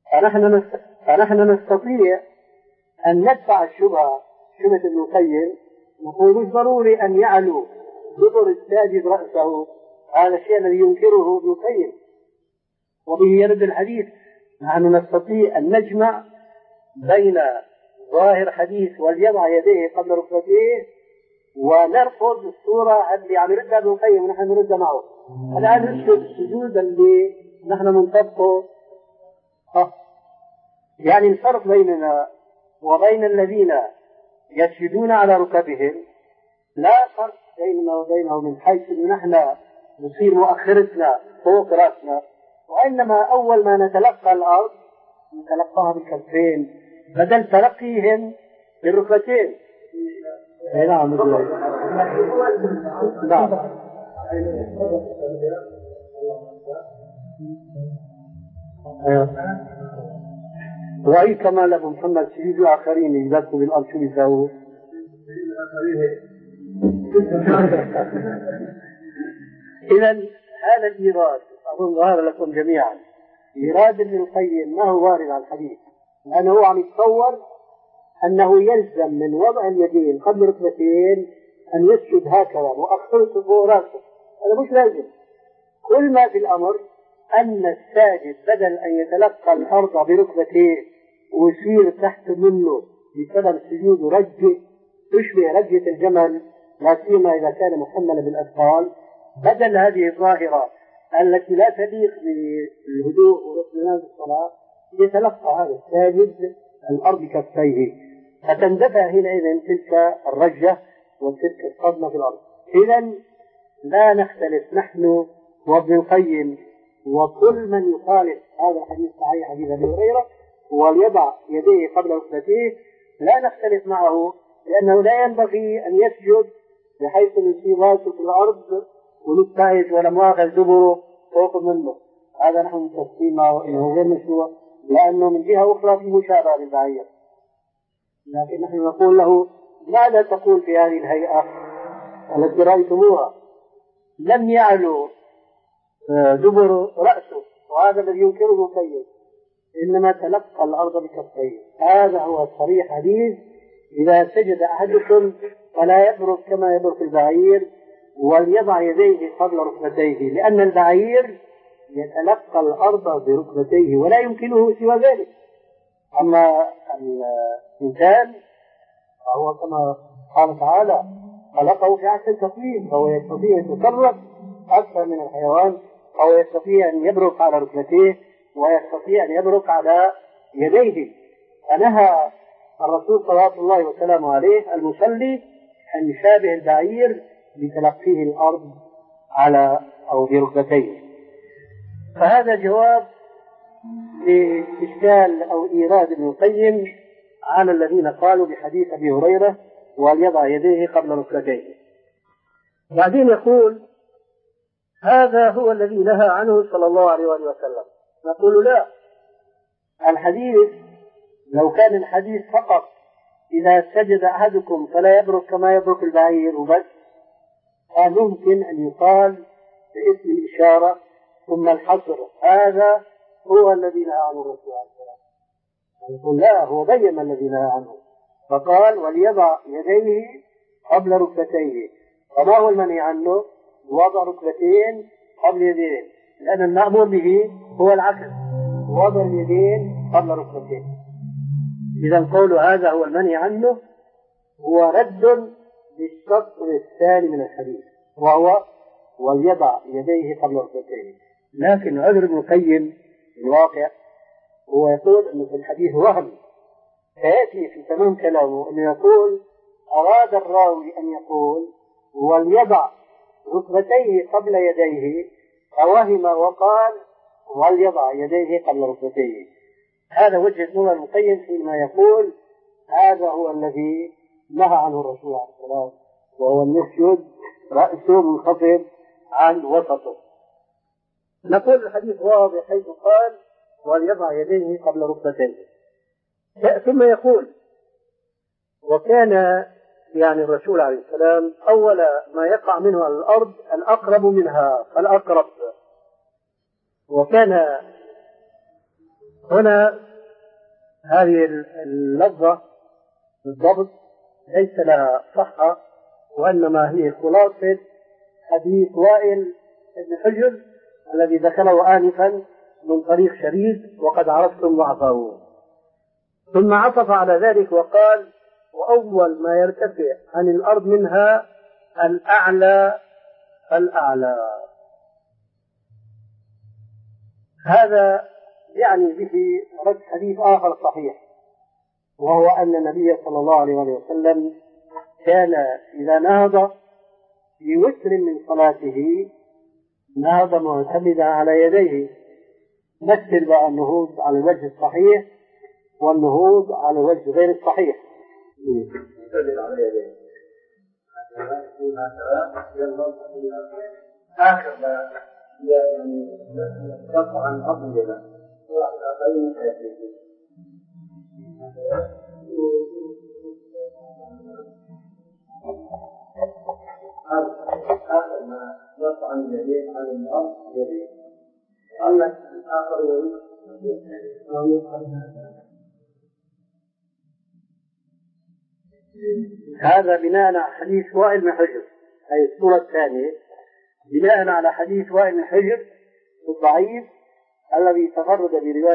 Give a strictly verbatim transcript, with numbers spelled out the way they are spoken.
فنحن نست... فنحن نستطيع أن ندفع الشبهة شبهة ابن القيم، نقول مش ضروري أن يعلو دبر الساجد رأسه، هذا الشيء الذي ينكره ابن القيم وبه يرد الحديث. نحن نستطيع أن نجمع بين ظاهر حديث وليضع يديه قبل ركبتيه ونرفض الصورة اللي عم يردها ابن القيم ونحن نرد معه. الآن نسجد السجود اللي نحن ننطبقه. يعني الفرق بيننا وبين الذين يسجدون على ركبهم لا فرق بيننا وبينهم من حيث أن نحن نصير مؤخرتنا فوق رأسنا، وإنما أول ما نتلقى الأرض نتلقاها بالكفين بدل تلقيهم بالركبتين. نعم نعم. وأي كمال أبو محمد سيد الآخرين يجلسوا بالأرض شو يساووا؟ إذا هذا الإيراد أظن ظاهر لكم جميعا، إيراد ابن القيم ما هو وارد على الحديث، لأنه عم يتصور أنه يلزم من وضع اليدين قبل ركبتين أن يسجد هكذا مؤخرته فوق رأسه. هذا مش لازم. كل ما في الأمر أن الساجد بدل أن يتلقى الأرض بركبتيه ويصير تحت منه بسبب السجود رجة تشبه رجة الجمل، لا سيما إذا كان محملا بالأثقال، بدل هذه الظاهرة التي لا تليق بالهدوء والاطمئنان الصلاة يتلقى هذا الساجد الأرض كفيه، فتندفع حينئذ تلك الرجة وتلك الصدمة في الأرض. إذن لا نختلف نحن وابن القيم وكل من يخالف هذا الحديث صحيح حديث أبي هريرة وليضع يديه قبل ركبتيه، لا نختلف معه، لأنه لا ينبغي أن يسجد بحيث يصيب راسه في الأرض ونبتعد ولا مؤاخذ دبره فوق منه. هذا نحن متفقين معه أنه غير مشروع، لأنه من جهة أخرى في مشابهة للبعير. لكن نحن نقول له ماذا تقول في هذه الهيئة التي رأيتموها؟ لم يعلو دبر رأسه، وهذا الذي ينكره القيم، إنما تلقى الأرض بكفيه. هذا هو الصريح حديث إذا سجد أحدكم فلا يبرك كما يبرك البعير وليضع يديه قبل ركبتيه، لأن البعير يتلقى الأرض بركبتيه ولا يمكنه سوى ذلك. أما الإنسان فهو كما قال تعالى خلقه في أحسن تقويم، فهو يستطيع أن يتحرك أكثر من الحيوان، أو يستطيع أن يبرك على ركبتيه ويستطيع أن يبرك على يديه. فنهى الرسول صلى الله وسلم عليه المصلي أن يشابه البعير بتلقيه الأرض على أو بركبتيه. فهذا جواب لإشكال أو إيراد ابن القيم على الذين قالوا بحديث أبي هريرة وليضع يديه قبل ركبتيه. بعدين يقول هذا هو الذي نهى عنه صلى الله عليه وسلم. نقول لا، الحديث لو كان الحديث فقط إذا سجد أحدكم فلا يبرك كما يبرك البعير وبس، فممكن أن يقال باسم الإشارة ثم الحصر هذا هو الذي نهى عنه الرسول عليه السلام. نقول لا، هو بين الذي نهى عنه فقال وليضع يديه قبل ركبتيه. فما هو المنهي عنه؟ وضع ركبتين قبل يدين، لأن المأمور به هو العكس، وضع اليدين قبل ركبتين. إذا قول هذا هو المنهي عنه هو رد للشطر الثاني من الحديث، وهو وليضع يديه قبل ركبتيه. لكن عذر ابن القيم الواقع هو يقول أنه في الحديث وهم، فيأتي في تمام كلامه أنه يقول أراد الراوي أن يقول وليضع ركبتيه قبل يديه، فوهم وقال وليضع يديه قبل ركبتيه. هذا وجه نظر ابن القيم فيما يقول هذا هو الذي نهى عنه الرسول عليه السلام، وهو أن يسجد رأسه منخفض عن وسطه. نقول الحديث واضح حيث قال وليضع يديه قبل ركبتيه. ثم يقول وكان يعني الرسول عليه السلام أول ما يقع منه على الأرض الأقرب منها فالأقرب، وكان هنا هذه اللفظة بالضبط ليس لها صحة، وإنما هي خلاصة حديث وائل بن حجر الذي ذكره آنفا من طريق شريك وقد عرفتم ضعفه. ثم عطف على ذلك وقال: وأول ما يرتفع عن الأرض منها الأعلى الأعلى. هذا يعني به رد حديث آخر صحيح، وهو أن النبي صلى الله عليه وسلم كان إذا نهض في وتر من صلاته نهض معتمدا على يديه، مثل بقى النهوض على الوجه الصحيح والنهوض على الوجه غير الصحيح. آخر ما يعني يرفع عن أرض الجبل وآخرين كافرين. آخر ما يرفع عن اليدين عن الأرض يدين. أما الآخر هذا بناء على حديث وائل بن حجر، أي الصورة الثانية بناء على حديث وائل بن حجر الضعيف الذي تفرد برواية